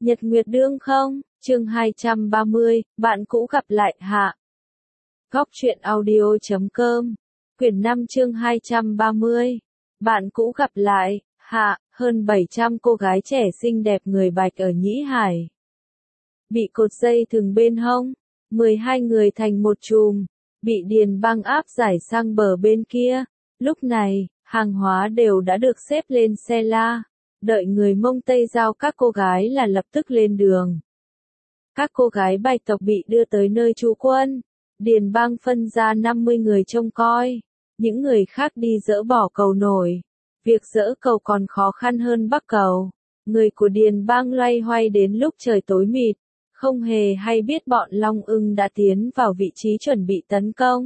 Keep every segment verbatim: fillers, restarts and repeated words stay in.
Nhật Nguyệt Đương không, chương hai trăm ba mươi, bạn cũ gặp lại hạ. Góc truyện audio chấm com, quyển năm chương hai trăm ba mươi, bạn cũ gặp lại, hạ, hơn bảy trăm cô gái trẻ xinh đẹp người Bạch ở Nhĩ Hải. Bị cột dây thừng bên hông, mười hai người thành một chùm, bị Điền Băng áp giải sang bờ bên kia. Lúc này, hàng hóa đều đã được xếp lên xe la. Đợi người Mông Tây giao các cô gái là lập tức lên đường. Các cô gái Bạch tộc bị đưa tới nơi trú quân. Điền Băng phân ra năm mươi người trông coi. Những người khác đi dỡ bỏ cầu nổi. Việc dỡ cầu còn khó khăn hơn bắc cầu. Người của Điền Băng loay hoay đến lúc trời tối mịt. Không hề hay biết bọn Long Ưng đã tiến vào vị trí chuẩn bị tấn công.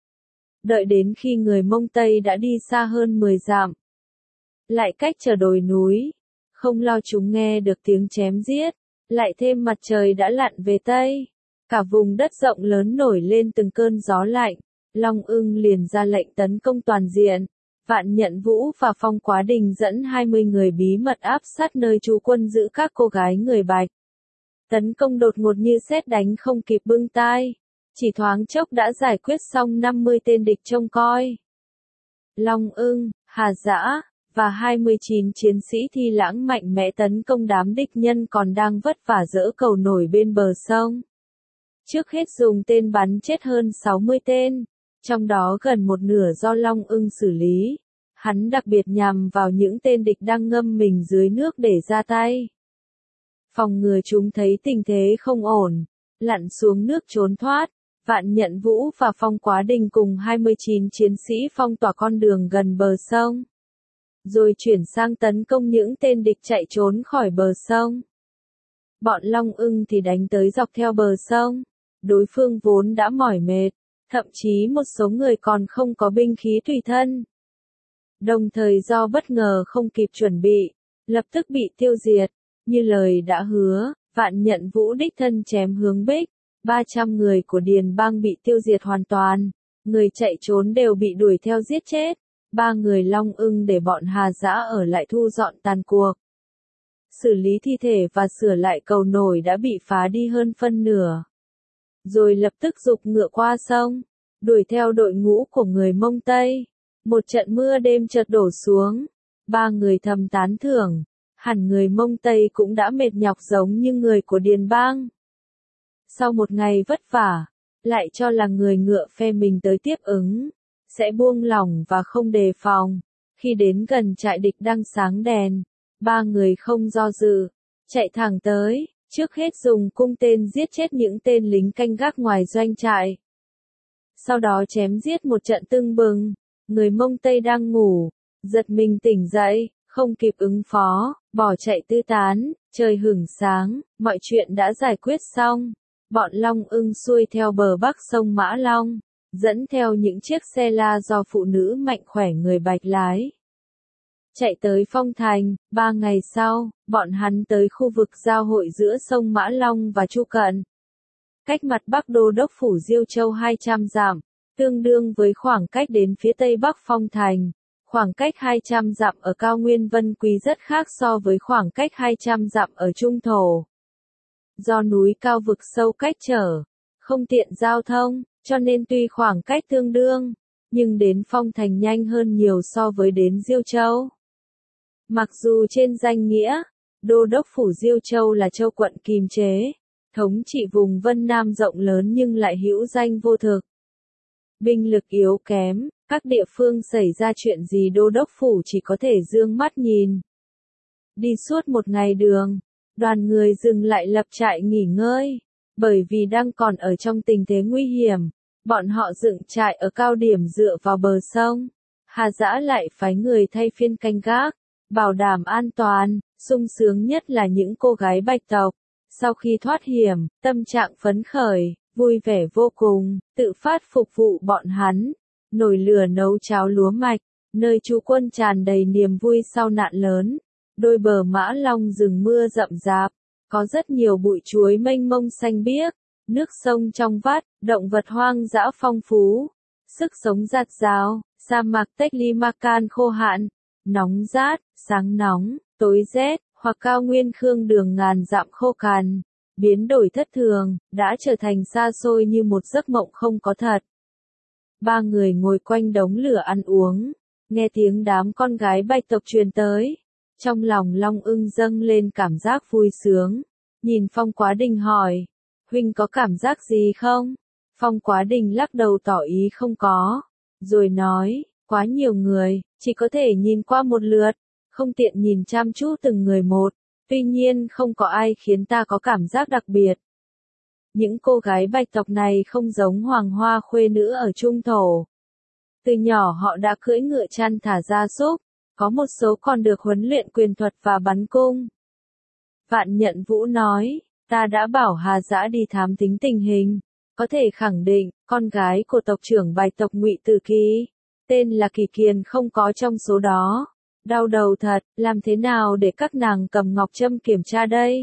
Đợi đến khi người Mông Tây đã đi xa hơn mười dặm. Lại cách chờ đồi núi, không lo chúng nghe được tiếng chém giết, lại thêm mặt trời đã lặn về Tây. Cả vùng đất rộng lớn nổi lên từng cơn gió lạnh, Long Ưng liền ra lệnh tấn công toàn diện. Vạn Nhận Vũ và Phong Quá Đình dẫn hai mươi người bí mật áp sát nơi trú quân giữ các cô gái người Bạch. Tấn công đột ngột như sét đánh không kịp bưng tai, chỉ thoáng chốc đã giải quyết xong năm mươi tên địch trông coi. Long Ưng, Hà Dã và hai mươi chín chiến sĩ Thi Lãng mạnh mẽ tấn công đám địch nhân còn đang vất vả dỡ cầu nổi bên bờ sông. Trước hết dùng tên bắn chết hơn sáu mươi tên, trong đó gần một nửa do Long Ưng xử lý. Hắn đặc biệt nhằm vào những tên địch đang ngâm mình dưới nước để ra tay. Phòng ngừa chúng thấy tình thế không ổn, lặn xuống nước trốn thoát. Vạn Nhận Vũ và Phong Quá Đình cùng hai mươi chín chiến sĩ phong tỏa con đường gần bờ sông. Rồi chuyển sang tấn công những tên địch chạy trốn khỏi bờ sông. Bọn Long Ưng thì đánh tới dọc theo bờ sông. Đối phương vốn đã mỏi mệt, thậm chí một số người còn không có binh khí tùy thân. Đồng thời do bất ngờ không kịp chuẩn bị, lập tức bị tiêu diệt. Như lời đã hứa, Vạn Nhận Vũ đích thân chém hướng Bích. ba trăm người của Điền Băng bị tiêu diệt hoàn toàn. Người chạy trốn đều bị đuổi theo giết chết. Ba người Long Ưng để bọn Hà Dã ở lại thu dọn tàn cuộc. Xử lý thi thể và sửa lại cầu nổi đã bị phá đi hơn phân nửa. Rồi lập tức giục ngựa qua sông, đuổi theo đội ngũ của người Mông Tây. Một trận mưa đêm chợt đổ xuống. Ba người thầm tán thưởng. Hẳn người Mông Tây cũng đã mệt nhọc giống như người của Điền Băng. Sau một ngày vất vả, lại cho là người ngựa phe mình tới tiếp ứng. Sẽ buông lỏng và không đề phòng. Khi đến gần trại địch đang sáng đèn, ba người không do dự, chạy thẳng tới, trước hết dùng cung tên giết chết những tên lính canh gác ngoài doanh trại. Sau đó chém giết một trận tưng bừng, người Mông Tây đang ngủ, giật mình tỉnh dậy, không kịp ứng phó, bỏ chạy tứ tán. Trời hửng sáng, mọi chuyện đã giải quyết xong. Bọn Long Ưng xuôi theo bờ bắc sông Mã Long, dẫn theo những chiếc xe la do phụ nữ mạnh khỏe người Bạch lái. Chạy tới Phong Thành, ba ngày sau, bọn hắn tới khu vực giao hội giữa sông Mã Long và Chu Cận. Cách mặt bắc đô đốc phủ Diêu Châu hai trăm dặm, tương đương với khoảng cách đến phía tây bắc Phong Thành. Khoảng cách hai trăm dặm ở cao nguyên Vân Quý rất khác so với khoảng cách hai trăm dặm ở Trung Thổ. Do núi cao vực sâu cách trở, không tiện giao thông, cho nên tuy khoảng cách tương đương, nhưng đến Phong Thành nhanh hơn nhiều so với đến Diêu Châu. Mặc dù trên danh nghĩa, đô đốc phủ Diêu Châu là châu quận kiềm chế, thống trị vùng Vân Nam rộng lớn nhưng lại hữu danh vô thực. Binh lực yếu kém, các địa phương xảy ra chuyện gì đô đốc phủ chỉ có thể dương mắt nhìn. Đi suốt một ngày đường, đoàn người dừng lại lập trại nghỉ ngơi. Bởi vì đang còn ở trong tình thế nguy hiểm, bọn họ dựng trại ở cao điểm dựa vào bờ sông. Hà Dã lại phái người thay phiên canh gác, bảo đảm an toàn. Sung sướng nhất là những cô gái Bạch tộc. Sau khi thoát hiểm, tâm trạng phấn khởi, vui vẻ vô cùng, tự phát phục vụ bọn hắn. Nồi lửa nấu cháo lúa mạch, nơi trú quân tràn đầy niềm vui sau nạn lớn. Đôi bờ Mã Long rừng mưa rậm rạp. Có rất nhiều bụi chuối mênh mông xanh biếc, nước sông trong vắt, động vật hoang dã phong phú, sức sống rạt rào, sa mạc Teclimacan khô hạn, nóng rát, sáng nóng, tối rét, hoặc cao nguyên khương đường ngàn dặm khô cằn, biến đổi thất thường, đã trở thành xa xôi như một giấc mộng không có thật. Ba người ngồi quanh đống lửa ăn uống, nghe tiếng đám con gái bạch tộc truyền tới. Trong lòng Long Ưng dâng lên cảm giác vui sướng, nhìn Phong Quá Đình hỏi, huynh có cảm giác gì không? Phong Quá Đình lắc đầu tỏ ý không có, rồi nói, quá nhiều người, chỉ có thể nhìn qua một lượt, không tiện nhìn chăm chú từng người một, tuy nhiên không có ai khiến ta có cảm giác đặc biệt. Những cô gái bạch tộc này không giống hoàng hoa khuê nữ ở Trung Thổ. Từ nhỏ họ đã cưỡi ngựa chăn thả gia súc, có một số còn được huấn luyện quyền thuật và bắn cung. Vạn Nhận Vũ nói, ta đã bảo Hà Dã đi thám tính tình hình, có thể khẳng định, con gái của tộc trưởng bạch tộc Ngụy Tử Kỳ, tên là Kỳ Kiền không có trong số đó. Đau đầu thật, làm thế nào để các nàng cầm ngọc trâm kiểm tra đây?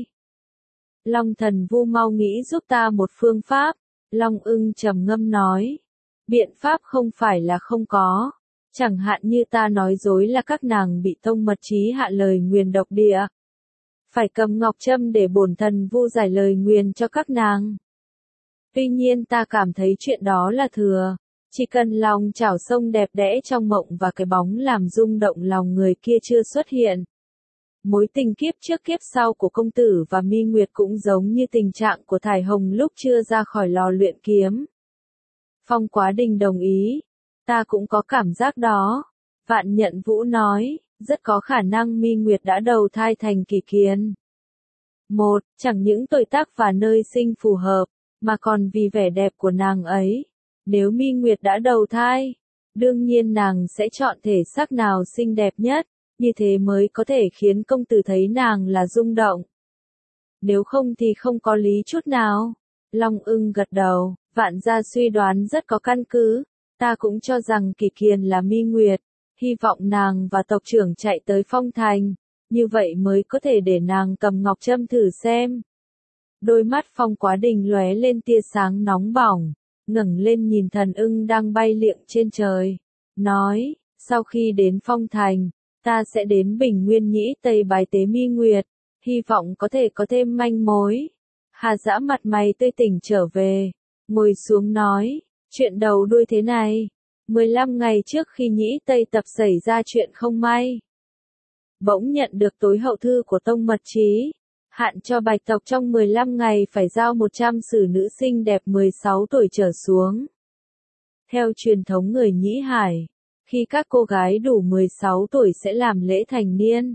Long Thần Vu mau nghĩ giúp ta một phương pháp, Long Ưng trầm ngâm nói. Biện pháp không phải là không có, chẳng hạn như ta nói dối là các nàng bị tông mật chí hạ lời nguyền độc địa. Phải cầm ngọc trâm để bổn thần Vu giải lời nguyền cho các nàng. Tuy nhiên ta cảm thấy chuyện đó là thừa, chỉ cần lòng chảo sông đẹp đẽ trong mộng và cái bóng làm rung động lòng người kia chưa xuất hiện. Mối tình kiếp trước kiếp sau của công tử và Mi Nguyệt cũng giống như tình trạng của Thải Hồng lúc chưa ra khỏi lò luyện kiếm. Phong Quá Đình đồng ý, ta cũng có cảm giác đó. Vạn Nhận Vũ nói, rất có khả năng Mi Nguyệt đã đầu thai thành Kỳ Kiền. Một, chẳng những tuổi tác và nơi sinh phù hợp, mà còn vì vẻ đẹp của nàng ấy. Nếu Mi Nguyệt đã đầu thai, đương nhiên nàng sẽ chọn thể xác nào xinh đẹp nhất, như thế mới có thể khiến công tử thấy nàng là rung động. Nếu không thì không có lý chút nào. Long Ưng gật đầu, Vạn gia suy đoán rất có căn cứ, ta cũng cho rằng Kỳ Kiền là Mi Nguyệt, hy vọng nàng và tộc trưởng chạy tới Phong Thành, như vậy mới có thể để nàng cầm ngọc trâm thử xem. Đôi mắt Phong Quá Đình lóe lên tia sáng nóng bỏng, ngẩng lên nhìn thần ưng đang bay liệng trên trời, nói, sau khi đến Phong Thành, ta sẽ đến Bình Nguyên Nhĩ Tây bái tế Mi Nguyệt, hy vọng có thể có thêm manh mối. Hà Dã mặt mày tươi tỉnh trở về, ngồi xuống nói, chuyện đầu đuôi thế này, mười lăm ngày trước khi Nhĩ Tây tập xảy ra chuyện không may. Bỗng nhận được tối hậu thư của Tông Mật Chí, hạn cho bạch tộc trong mười lăm ngày phải giao một trăm xử nữ xinh đẹp mười sáu tuổi trở xuống. Theo truyền thống người Nhĩ Hải, khi các cô gái đủ mười sáu tuổi sẽ làm lễ thành niên,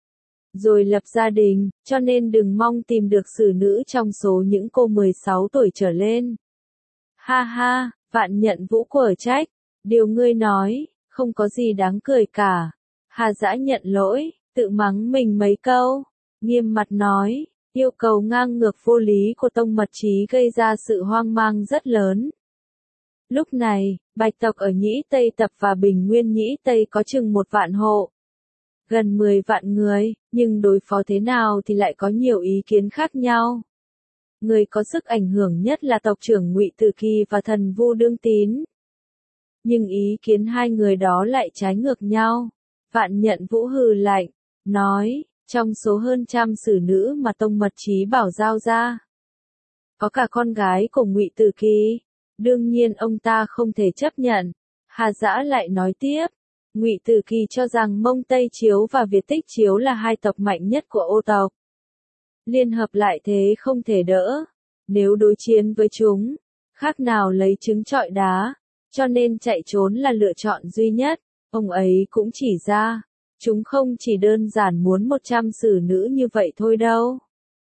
rồi lập gia đình, cho nên đừng mong tìm được xử nữ trong số những cô mười sáu tuổi trở lên. Ha ha, Vạn Nhận Vũ quở trách, điều ngươi nói, không có gì đáng cười cả. Hà Dã nhận lỗi, tự mắng mình mấy câu, nghiêm mặt nói, yêu cầu ngang ngược vô lý của Tông Mật Chí gây ra sự hoang mang rất lớn. Lúc này, bạch tộc ở Nhĩ Tây Tập và Bình Nguyên Nhĩ Tây có chừng một vạn hộ. Gần mười vạn người, nhưng đối phó thế nào thì lại có nhiều ý kiến khác nhau. Người có sức ảnh hưởng nhất là tộc trưởng Ngụy Tử Kỳ và thần Vu Đương Tín. Nhưng ý kiến hai người đó lại trái ngược nhau. Vạn Nhận Vũ hừ lạnh, nói, trong số hơn trăm xử nữ mà Tông Mật Chí bảo giao ra, có cả con gái của Ngụy Tử Kỳ. Đương nhiên ông ta không thể chấp nhận. Hà Dã lại nói tiếp, Ngụy Tử Kỳ cho rằng Mông Tây Chiếu và Việt Tích Chiếu là hai tộc mạnh nhất của ô tộc. Liên hợp lại thế không thể đỡ. Nếu đối chiến với chúng, khác nào lấy trứng trọi đá, cho nên chạy trốn là lựa chọn duy nhất. Ông ấy cũng chỉ ra, chúng không chỉ đơn giản muốn một trăm xử nữ như vậy thôi đâu,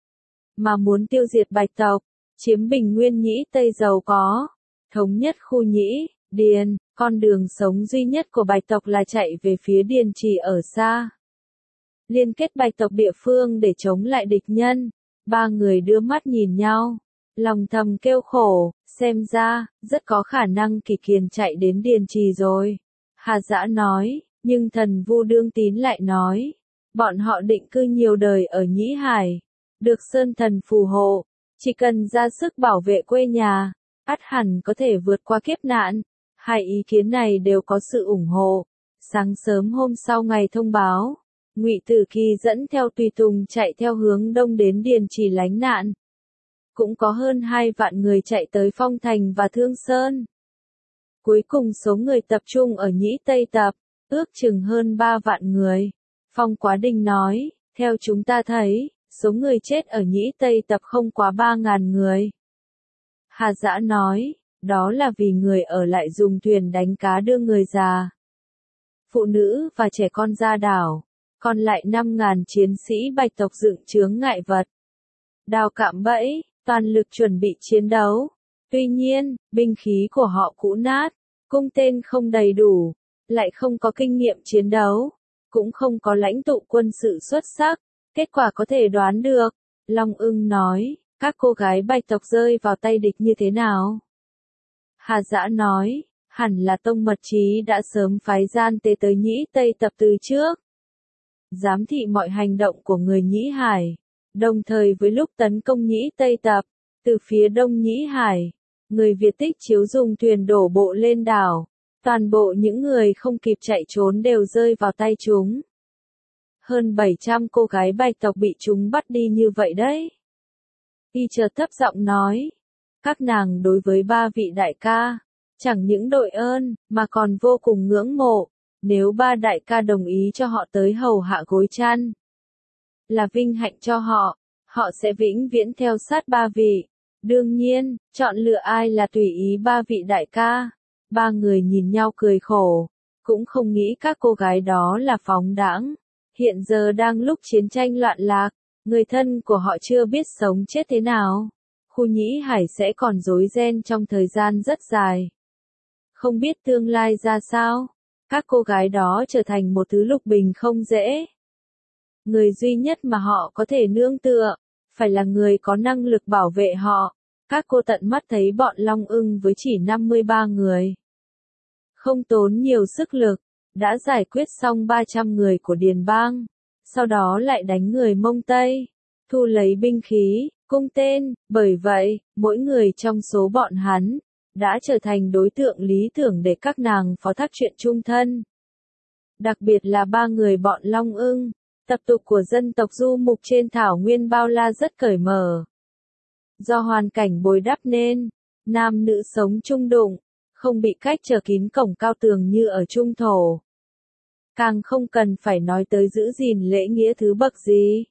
mà muốn tiêu diệt bạch tộc, chiếm Bình Nguyên Nhĩ Tây giàu có, thống nhất khu Nhĩ, Điền. Con đường sống duy nhất của bạch tộc là chạy về phía Điền Trì ở xa, liên kết bạch tộc địa phương để chống lại địch nhân. Ba người đưa mắt nhìn nhau, lòng thầm kêu khổ, xem ra, rất có khả năng Kỳ Kiền chạy đến Điền Trì rồi. Hà Dã nói, nhưng thần Vu Đương Tín lại nói, bọn họ định cư nhiều đời ở Nhĩ Hải, được Sơn Thần phù hộ, chỉ cần ra sức bảo vệ quê nhà, ắt hẳn có thể vượt qua kiếp nạn. Hai ý kiến này đều có sự ủng hộ. Sáng sớm hôm sau ngày thông báo, Ngụy Tử Kỳ dẫn theo tùy tùng chạy theo hướng đông đến Điền Trì lánh nạn. Cũng có hơn hai vạn người chạy tới Phong Thành và Thương Sơn. Cuối cùng số người tập trung ở Nhĩ Tây Tập, ước chừng hơn ba vạn người. Phong Quá Đình nói, theo chúng ta thấy, số người chết ở Nhĩ Tây Tập không quá ba ngàn người. Hà Dã nói, đó là vì người ở lại dùng thuyền đánh cá đưa người già, phụ nữ và trẻ con ra đảo, còn lại năm ngàn chiến sĩ Bạch tộc dựng chướng ngại vật, đào cạm bẫy, toàn lực chuẩn bị chiến đấu. Tuy nhiên, binh khí của họ cũ nát, cung tên không đầy đủ, lại không có kinh nghiệm chiến đấu, cũng không có lãnh tụ quân sự xuất sắc, kết quả có thể đoán được. Long Ưng nói, các cô gái Bạch tộc rơi vào tay địch như thế nào? Hà Dã nói, hẳn là Tông Mật Chí đã sớm phái gian tế tới Nhĩ Tây Tập từ trước, giám thị mọi hành động của người Nhĩ Hải, đồng thời với lúc tấn công Nhĩ Tây Tập, từ phía đông Nhĩ Hải, người Việt Tích chiếu dùng thuyền đổ bộ lên đảo, toàn bộ những người không kịp chạy trốn đều rơi vào tay chúng. Hơn bảy trăm cô gái Bạch tộc bị chúng bắt đi như vậy đấy. Y chợt thấp giọng nói, các nàng đối với ba vị đại ca, chẳng những đội ơn, mà còn vô cùng ngưỡng mộ, nếu ba đại ca đồng ý cho họ tới hầu hạ gối chăn, là vinh hạnh cho họ, họ sẽ vĩnh viễn theo sát ba vị. Đương nhiên, chọn lựa ai là tùy ý ba vị đại ca. Ba người nhìn nhau cười khổ, cũng không nghĩ các cô gái đó là phóng đãng. Hiện giờ đang lúc chiến tranh loạn lạc, người thân của họ chưa biết sống chết thế nào. Khu Nhĩ Hải sẽ còn rối ren trong thời gian rất dài. Không biết tương lai ra sao, các cô gái đó trở thành một thứ lục bình không dễ. Người duy nhất mà họ có thể nương tựa, phải là người có năng lực bảo vệ họ. Các cô tận mắt thấy bọn Long Ưng với chỉ năm mươi ba người, không tốn nhiều sức lực, đã giải quyết xong ba trăm người của Điền Bang, sau đó lại đánh người Mông Tây, thu lấy binh khí, cung tên, bởi vậy, mỗi người trong số bọn hắn, đã trở thành đối tượng lý tưởng để các nàng phó thác chuyện chung thân. Đặc biệt là ba người bọn Long Ưng, tập tục của dân tộc du mục trên thảo nguyên bao la rất cởi mở. Do hoàn cảnh bồi đắp nên, nam nữ sống chung đụng, không bị cách trở kín cổng cao tường như ở Trung Thổ. Càng không cần phải nói tới giữ gìn lễ nghĩa thứ bậc gì.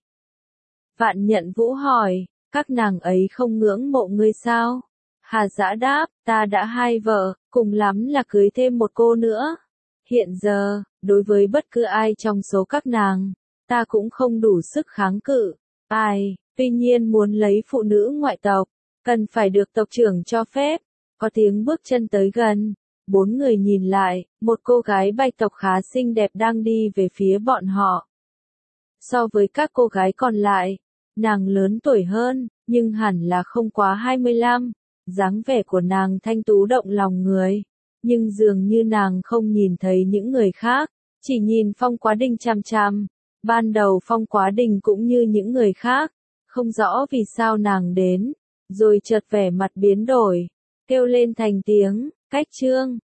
Vạn Nhận Vũ hỏi, các nàng ấy không ngưỡng mộ ngươi sao? Hà Dã đáp, ta đã hai vợ, cùng lắm là cưới thêm một cô nữa. Hiện giờ, đối với bất cứ ai trong số các nàng, ta cũng không đủ sức kháng cự. Ai, tuy nhiên muốn lấy phụ nữ ngoại tộc, cần phải được tộc trưởng cho phép. Có tiếng bước chân tới gần, bốn người nhìn lại, một cô gái Bạch tộc khá xinh đẹp đang đi về phía bọn họ. So với các cô gái còn lại, nàng lớn tuổi hơn, nhưng hẳn là không quá hai mươi lăm, dáng vẻ của nàng thanh tú động lòng người, nhưng dường như nàng không nhìn thấy những người khác, chỉ nhìn Phong Quá Đình chằm chằm. Ban đầu Phong Quá Đình cũng như những người khác, không rõ vì sao nàng đến, rồi chợt vẻ mặt biến đổi, kêu lên thành tiếng, Cách Trương.